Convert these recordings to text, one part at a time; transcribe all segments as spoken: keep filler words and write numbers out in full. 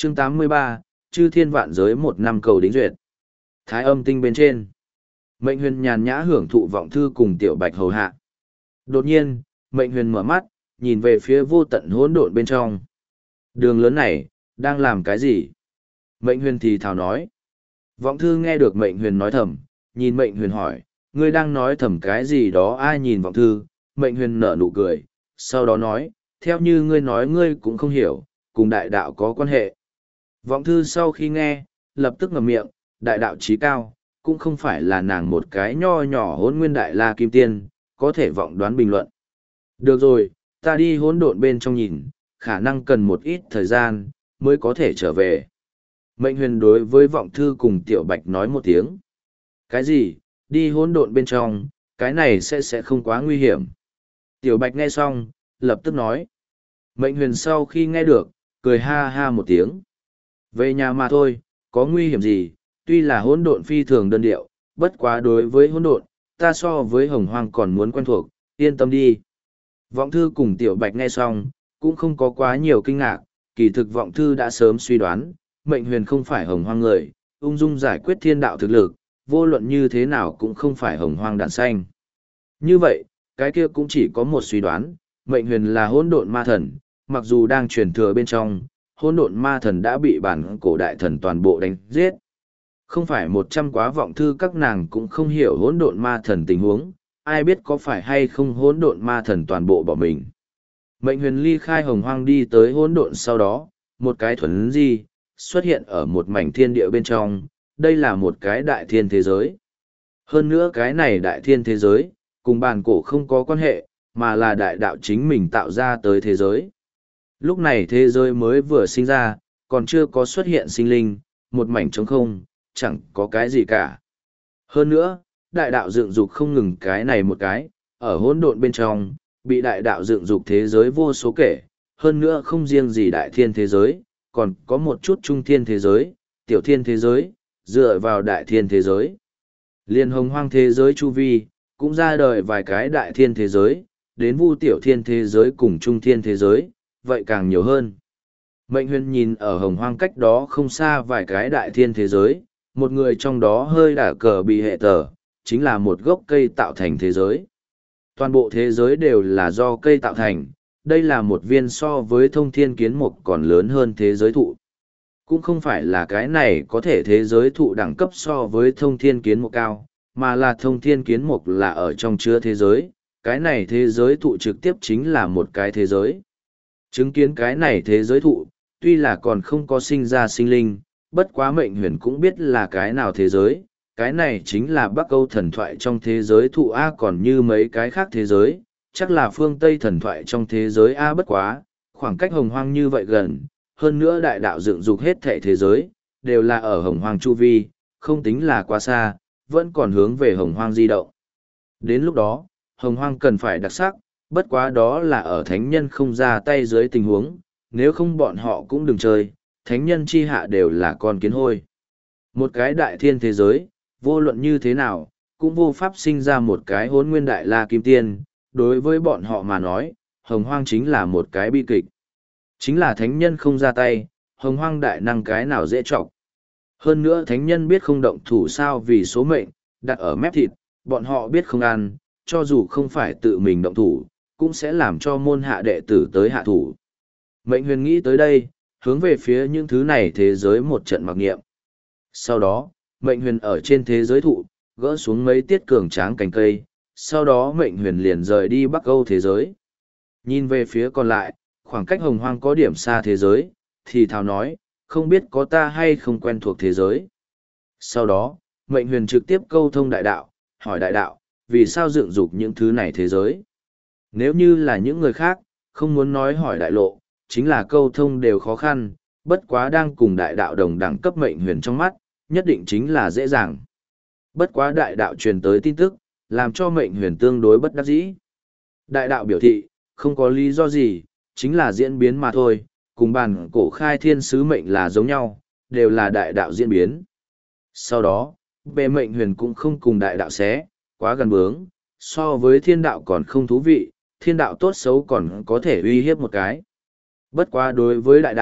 chương tám mươi ba, chư thiên vạn giới một năm cầu đính duyệt. Thái âm tinh bên trên. Mệnh huyền nhàn nhã hưởng thụ vọng thư cùng tiểu bạch hầu hạ. Đột nhiên, mệnh huyền mở mắt, nhìn về phía vô tận hỗn độn bên trong. Đường lớn này, đang làm cái gì? Mệnh huyền thì thào nói. Vọng thư nghe được mệnh huyền nói thầm, nhìn mệnh huyền hỏi, ngươi đang nói thầm cái gì đó? Ai nhìn vọng thư, mệnh huyền nở nụ cười, sau đó nói, theo như ngươi nói ngươi cũng không hiểu, cùng đại đạo có quan hệ. Vọng thư sau khi nghe, lập tức ngậm miệng, đại đạo trí cao, cũng không phải là nàng một cái nho nhỏ hỗn nguyên đại la kim tiên, có thể vọng đoán bình luận. Được rồi, ta đi hỗn độn bên trong nhìn, khả năng cần một ít thời gian, mới có thể trở về. Mệnh huyền đối với vọng thư cùng tiểu bạch nói một tiếng. Cái gì, đi hỗn độn bên trong, cái này sẽ sẽ không quá nguy hiểm. Tiểu bạch nghe xong, lập tức nói. Mệnh huyền sau khi nghe được, cười ha ha một tiếng. Về nhà mà thôi, có nguy hiểm gì, tuy là hỗn độn phi thường đơn điệu, bất quá đối với hỗn độn, ta so với hồng hoang còn muốn quen thuộc, yên tâm đi. Vọng thư cùng tiểu bạch nghe xong, cũng không có quá nhiều kinh ngạc, kỳ thực vọng thư đã sớm suy đoán, mệnh huyền không phải hồng hoang người, ung dung giải quyết thiên đạo thực lực, vô luận như thế nào cũng không phải hồng hoang đàn xanh. Như vậy, cái kia cũng chỉ có một suy đoán, mệnh huyền là hỗn độn ma thần, mặc dù đang truyền thừa bên trong, hỗn độn ma thần đã bị bản cổ đại thần toàn bộ đánh giết. Không phải một trăm quá vọng thư các nàng cũng không hiểu hỗn độn ma thần tình huống, ai biết có phải hay không hỗn độn ma thần toàn bộ bỏ mình. Mệnh huyền ly khai hồng hoang đi tới hỗn độn sau đó, một cái thuần di, xuất hiện ở một mảnh thiên địa bên trong, đây là một cái đại thiên thế giới. Hơn nữa cái này đại thiên thế giới, cùng bản cổ không có quan hệ, mà là đại đạo chính mình tạo ra tới thế giới. Lúc này thế giới mới vừa sinh ra, còn chưa có xuất hiện sinh linh, một mảnh trống không, chẳng có cái gì cả. Hơn nữa, đại đạo dựng dục không ngừng cái này một cái, ở hỗn độn bên trong, bị đại đạo dựng dục thế giới vô số kể, hơn nữa không riêng gì đại thiên thế giới, còn có một chút trung thiên thế giới, tiểu thiên thế giới, dựa vào đại thiên thế giới. Liên hồng hoang thế giới chu vi, cũng ra đời vài cái đại thiên thế giới, đến vu tiểu thiên thế giới cùng trung thiên thế giới, vậy càng nhiều hơn. Mệnh huyền nhìn ở hồng hoang cách đó không xa vài cái đại thiên thế giới, một người trong đó hơi đả cờ bị hệ tờ, chính là một gốc cây tạo thành thế giới. Toàn bộ thế giới đều là do cây tạo thành, đây là một viên so với thông thiên kiến mục còn lớn hơn thế giới thụ. Cũng không phải là cái này có thể thế giới thụ đẳng cấp so với thông thiên kiến mục cao, mà là thông thiên kiến mục là ở trong chứa thế giới, cái này thế giới thụ trực tiếp chính là một cái thế giới. Chứng kiến cái này thế giới thụ, tuy là còn không có sinh ra sinh linh, bất quá mệnh huyền cũng biết là cái nào thế giới, cái này chính là Bắc Âu thần thoại trong thế giới thụ A, còn như mấy cái khác thế giới, chắc là phương Tây thần thoại trong thế giới A, bất quá, khoảng cách hồng hoang như vậy gần, hơn nữa đại đạo dựng dục hết thảy thế giới, đều là ở hồng hoang chu vi, không tính là quá xa, vẫn còn hướng về hồng hoang di động. Đến lúc đó, hồng hoang cần phải đặc sắc, bất quá đó là ở thánh nhân không ra tay dưới tình huống, nếu không bọn họ cũng đừng chơi, thánh nhân chi hạ đều là con kiến hôi. Một cái đại thiên thế giới, vô luận như thế nào, cũng vô pháp sinh ra một cái hỗn nguyên đại la kim tiên, đối với bọn họ mà nói, hồng hoang chính là một cái bi kịch. Chính là thánh nhân không ra tay, hồng hoang đại năng cái nào dễ trọc. Hơn nữa thánh nhân biết không động thủ sao vì số mệnh, đặt ở mép thịt, bọn họ biết không ăn, cho dù không phải tự mình động thủ, cũng sẽ làm cho môn hạ đệ tử tới hạ thủ. Mệnh huyền nghĩ tới đây, hướng về phía những thứ này thế giới một trận mặc nghiệm. Sau đó, mệnh huyền ở trên thế giới thụ, gỡ xuống mấy tiết cường tráng cành cây, sau đó mệnh huyền liền rời đi Bắc Âu thế giới. Nhìn về phía còn lại, khoảng cách hồng hoang có điểm xa thế giới, thì thào nói, không biết có ta hay không quen thuộc thế giới. Sau đó, mệnh huyền trực tiếp câu thông đại đạo, hỏi đại đạo, vì sao dựng dục những thứ này thế giới. Nếu như là những người khác, không muốn nói hỏi đại lộ, chính là câu thông đều khó khăn, bất quá đang cùng đại đạo đồng đẳng cấp mệnh huyền trong mắt, nhất định chính là dễ dàng. Bất quá đại đạo truyền tới tin tức, làm cho mệnh huyền tương đối bất đắc dĩ. Đại đạo biểu thị, không có lý do gì, chính là diễn biến mà thôi, cùng bản cổ khai thiên sứ mệnh là giống nhau, đều là đại đạo diễn biến. Sau đó, bề mệnh huyền cũng không cùng đại đạo xé, quá gần bướng, so với thiên đạo còn không thú vị, thiên đạo tốt xấu còn có thể uy hiếp một cái. Bất quá đối với đại đạo,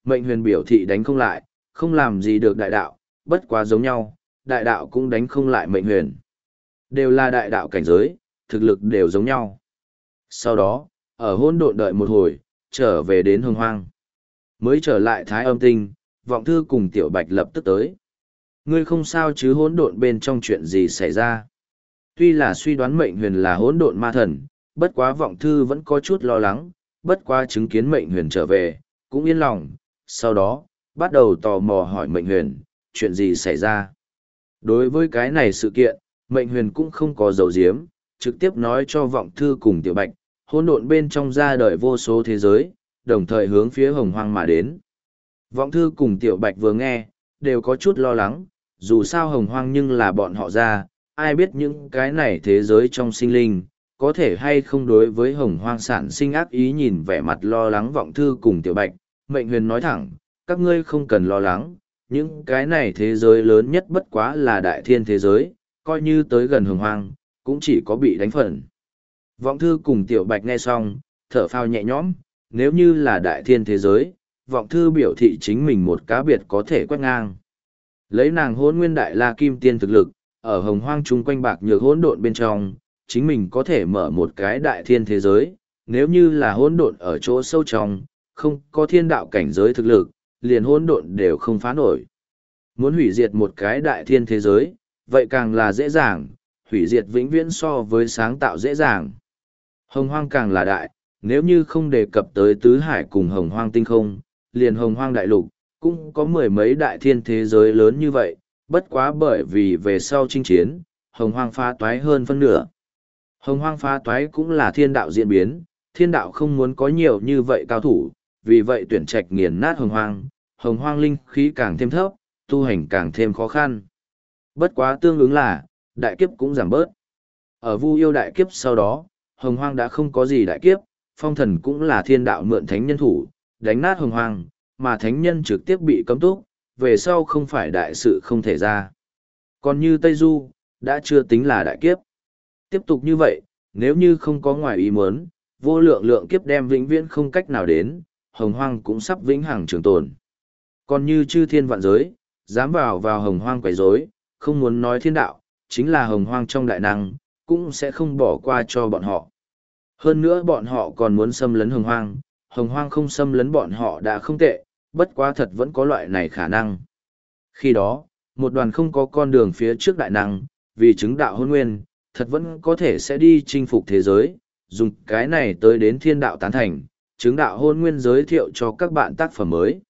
Mệnh huyền biểu thị đánh không lại, không làm gì được đại đạo, bất quá giống nhau, đại đạo cũng đánh không lại mệnh huyền. Đều là đại đạo cảnh giới, thực lực đều giống nhau. Sau đó, ở hỗn độn đợi một hồi, trở về đến hồng hoang. Mới trở lại thái âm tinh, vọng thư cùng tiểu bạch lập tức tới. Ngươi không sao chứ, hỗn độn bên trong chuyện gì xảy ra? Tuy là suy đoán mệnh huyền là hỗn độn ma thần, bất quá vọng thư vẫn có chút lo lắng, bất quá chứng kiến mệnh huyền trở về, cũng yên lòng. Sau đó, bắt đầu tò mò hỏi mệnh huyền, chuyện gì xảy ra? Đối với cái này sự kiện, mệnh huyền cũng không có dấu diếm, trực tiếp nói cho vọng thư cùng tiểu bạch, hỗn độn bên trong ra đời vô số thế giới, đồng thời hướng phía hồng hoang mà đến. Vọng thư cùng tiểu bạch vừa nghe, đều có chút lo lắng, dù sao hồng hoang nhưng là bọn họ ra, ai biết những cái này thế giới trong sinh linh, có thể hay không đối với hồng hoang sản sinh ác ý. Nhìn vẻ mặt lo lắng vọng thư cùng tiểu bạch, mệnh huyền nói thẳng, các ngươi không cần lo lắng, những cái này thế giới lớn nhất bất quá là đại thiên thế giới, coi như tới gần hồng hoang, cũng chỉ có bị đánh phần. Vọng thư cùng tiểu bạch nghe xong, thở phào nhẹ nhõm, nếu như là đại thiên thế giới, vọng thư biểu thị chính mình một cá biệt có thể quét ngang. Lấy nàng hỗn nguyên đại la kim tiên thực lực, ở hồng hoang chung quanh bạc nhược hỗn độn bên trong, chính mình có thể mở một cái đại thiên thế giới, nếu như là hỗn độn ở chỗ sâu trong, không có thiên đạo cảnh giới thực lực, liền hỗn độn đều không phá nổi. Muốn hủy diệt một cái đại thiên thế giới, vậy càng là dễ dàng, hủy diệt vĩnh viễn so với sáng tạo dễ dàng. Hồng hoang càng là đại, nếu như không đề cập tới tứ hải cùng hồng hoang tinh không, liền hồng hoang đại lục, cũng có mười mấy đại thiên thế giới lớn như vậy, bất quá bởi vì về sau chinh chiến, hồng hoang phá toái hơn phân nửa. Hồng hoang phá toái cũng là thiên đạo diễn biến, thiên đạo không muốn có nhiều như vậy cao thủ, vì vậy tuyển trạch nghiền nát hồng hoang, hồng hoang linh khí càng thêm thấp, tu hành càng thêm khó khăn. Bất quá tương ứng là, đại kiếp cũng giảm bớt. Ở Vu Yêu đại kiếp sau đó, hồng hoang đã không có gì đại kiếp, phong thần cũng là thiên đạo mượn thánh nhân thủ, đánh nát hồng hoang, mà thánh nhân trực tiếp bị cấm túc, về sau không phải đại sự không thể ra. Còn như Tây Du, đã chưa tính là đại kiếp. Tiếp tục như vậy, nếu như không có ngoài ý muốn, vô lượng lượng kiếp đem vĩnh viễn không cách nào đến, hồng hoang cũng sắp vĩnh hằng trường tồn. Còn như chư thiên vạn giới, dám vào vào hồng hoang quấy rối, không muốn nói thiên đạo, chính là hồng hoang trong đại năng, cũng sẽ không bỏ qua cho bọn họ. Hơn nữa bọn họ còn muốn xâm lấn hồng hoang, hồng hoang không xâm lấn bọn họ đã không tệ, bất quá thật vẫn có loại này khả năng. Khi đó, một đoàn không có con đường phía trước đại năng, vì chứng đạo hôn nguyên, thật vẫn có thể sẽ đi chinh phục thế giới, dùng cái này tới đến thiên đạo tán thành, chứng đạo hôn nguyên giới thiệu cho các bạn tác phẩm mới.